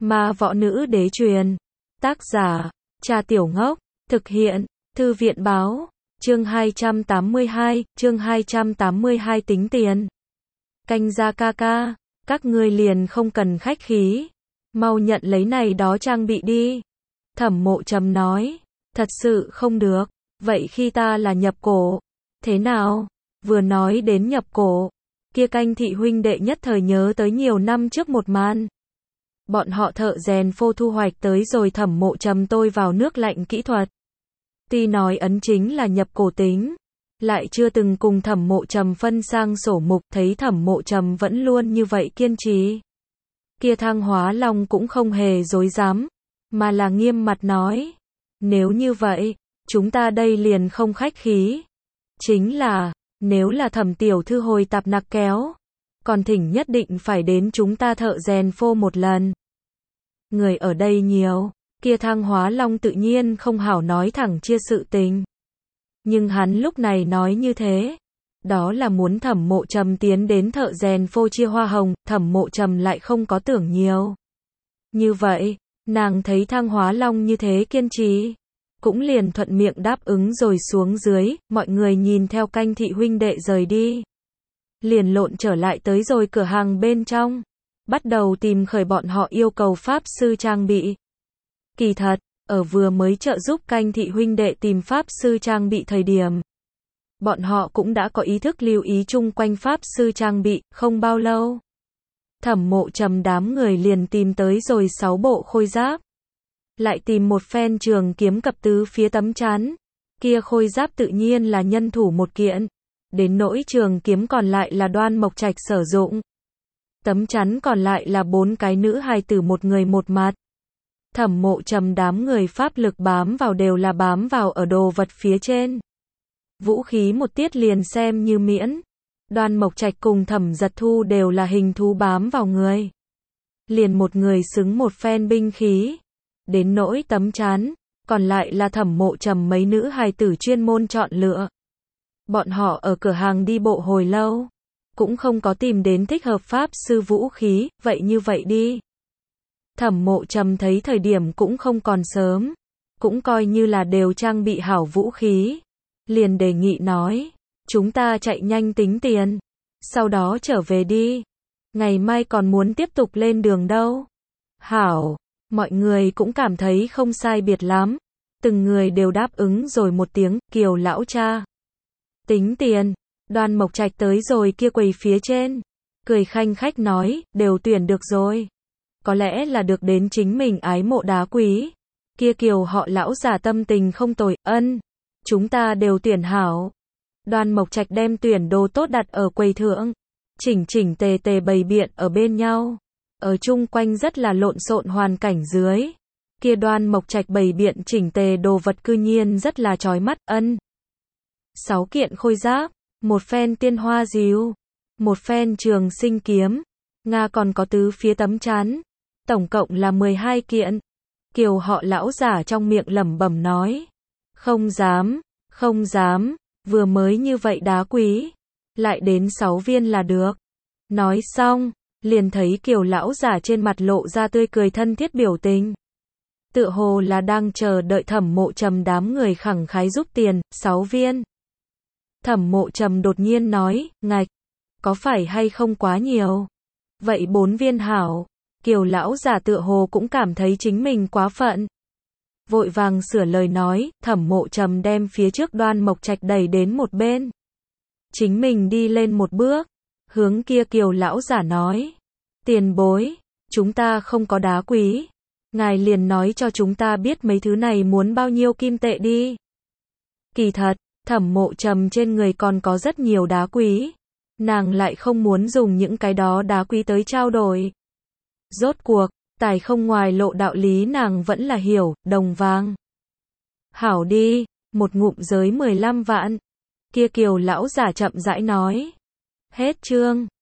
Ma võ nữ đế truyền. Tác giả, Trà Tiểu Ngốc. Thực hiện, Thư viện báo. Chương 282 tính tiền. Canh gia ca ca, các ngươi liền không cần khách khí. Mau nhận lấy này đó trang bị đi. Thẩm Mộ Trầm nói, thật sự không được, vậy khi ta là nhập cổ. Thế nào? Vừa nói đến nhập cổ, kia Canh thị huynh đệ nhất thời nhớ tới nhiều năm trước một màn. Bọn họ thợ rèn phô thu hoạch tới rồi Thẩm Mộ Trầm tôi vào nước lạnh kỹ thuật. Tuy nói ấn chính là nhập cổ tính, lại chưa từng cùng Thẩm Mộ Trầm phân sang sổ mục, thấy Thẩm Mộ Trầm vẫn luôn như vậy kiên trì. Kia Thang Hóa Long cũng không hề dối dám, mà là nghiêm mặt nói, nếu như vậy, chúng ta đây liền không khách khí. Chính là, nếu là Thẩm tiểu thư hồi tạp nặc kéo, còn thỉnh nhất định phải đến chúng ta thợ rèn phô một lần. Người ở đây nhiều, kia Thang Hóa Long tự nhiên không hảo nói thẳng chia sự tình. Nhưng hắn lúc này nói như thế, đó là muốn Thẩm Mộ Trầm tiến đến thợ rèn phô chia hoa hồng, Thẩm Mộ Trầm lại không có tưởng nhiều. Như vậy, nàng thấy Thang Hóa Long như thế kiên trì, cũng liền thuận miệng đáp ứng rồi xuống dưới, mọi người nhìn theo Canh thị huynh đệ rời đi. Liền lộn trở lại tới rồi cửa hàng bên trong, bắt đầu tìm khởi bọn họ yêu cầu pháp sư trang bị. Kỳ thật, ở vừa mới trợ giúp Canh thị huynh đệ tìm pháp sư trang bị thời điểm, bọn họ cũng đã có ý thức lưu ý chung quanh pháp sư trang bị, không bao lâu. Thẩm Mộ Trầm đám người liền tìm tới rồi 6 bộ khôi giáp. Lại tìm một phen trường kiếm cập tứ phía tấm chắn. Kia khôi giáp tự nhiên là nhân thủ một kiện. Đến nỗi trường kiếm còn lại là Đoan Mộc Trạch sử dụng. Tấm chắn còn lại là 4 cái nữ hài tử một người một mặt. Thẩm Mộ Trầm đám người pháp lực bám vào đều là bám vào ở đồ vật phía trên. Vũ khí một tiết liền xem như miễn. Đoan Mộc Trạch cùng Thẩm Giật Thu đều là hình thú bám vào người. Liền một người xứng một phen binh khí. Đến nỗi tấm chắn, còn lại là Thẩm Mộ Trầm mấy nữ hài tử chuyên môn chọn lựa. Bọn họ ở cửa hàng đi bộ hồi lâu, cũng không có tìm đến thích hợp pháp sư vũ khí, vậy như vậy đi. Thẩm Mộ Trầm thấy thời điểm cũng không còn sớm, cũng coi như là đều trang bị hảo vũ khí. Liền đề nghị nói, chúng ta chạy nhanh tính tiền, sau đó trở về đi. Ngày mai còn muốn tiếp tục lên đường đâu. Hảo, mọi người cũng cảm thấy không sai biệt lắm. Từng người đều đáp ứng rồi một tiếng, Kiều lão cha. Tính tiền, Đoan Mộc Trạch tới rồi kia quầy phía trên. Cười khanh khách nói, đều tuyển được rồi. Có lẽ là được đến chính mình ái mộ đá quý. Kia Kiều họ lão giả tâm tình không tồi, ân. Chúng ta đều tuyển hảo. Đoan Mộc Trạch đem tuyển đồ tốt đặt ở quầy thượng. Chỉnh chỉnh tề tề bày biện ở bên nhau. Ở chung quanh rất là lộn xộn hoàn cảnh dưới. Kia Đoan Mộc Trạch bày biện chỉnh tề đồ vật cư nhiên rất là chói mắt, ân. 6 kiện khôi giáp, một phen tiên hoa díu, một phen trường sinh kiếm, Nga còn có tứ phía tấm chắn. Tổng cộng là 12 kiện. Kiều họ lão giả trong miệng lẩm bẩm nói. Không dám, không dám, vừa mới như vậy đá quý. Lại đến 6 viên là được. Nói xong, liền thấy Kiều lão giả trên mặt lộ ra tươi cười thân thiết biểu tình. Tựa hồ là đang chờ đợi Thẩm Mộ Trầm đám người khẳng khái giúp tiền, 6 viên. Thẩm Mộ Trầm đột nhiên nói, ngạch, có phải hay không quá nhiều? Vậy 4 viên hảo. Kiều lão giả tựa hồ cũng cảm thấy chính mình quá phận. Vội vàng sửa lời nói, Thẩm Mộ Trầm đem phía trước Đoan Mộc Trạch đẩy đến một bên. Chính mình đi lên một bước, hướng kia Kiều lão giả nói. Tiền bối, chúng ta không có đá quý. Ngài liền nói cho chúng ta biết mấy thứ này muốn bao nhiêu kim tệ đi. Kỳ thật, Thẩm Mộ Trầm trên người còn có rất nhiều đá quý. Nàng lại không muốn dùng những cái đó đá quý tới trao đổi. Rốt cuộc, tài không ngoài lộ đạo lý nàng vẫn là hiểu, đồng vàng. Hảo đi, một ngụm giới 15 vạn. Kia Kiều lão giả chậm rãi nói. Hết chương.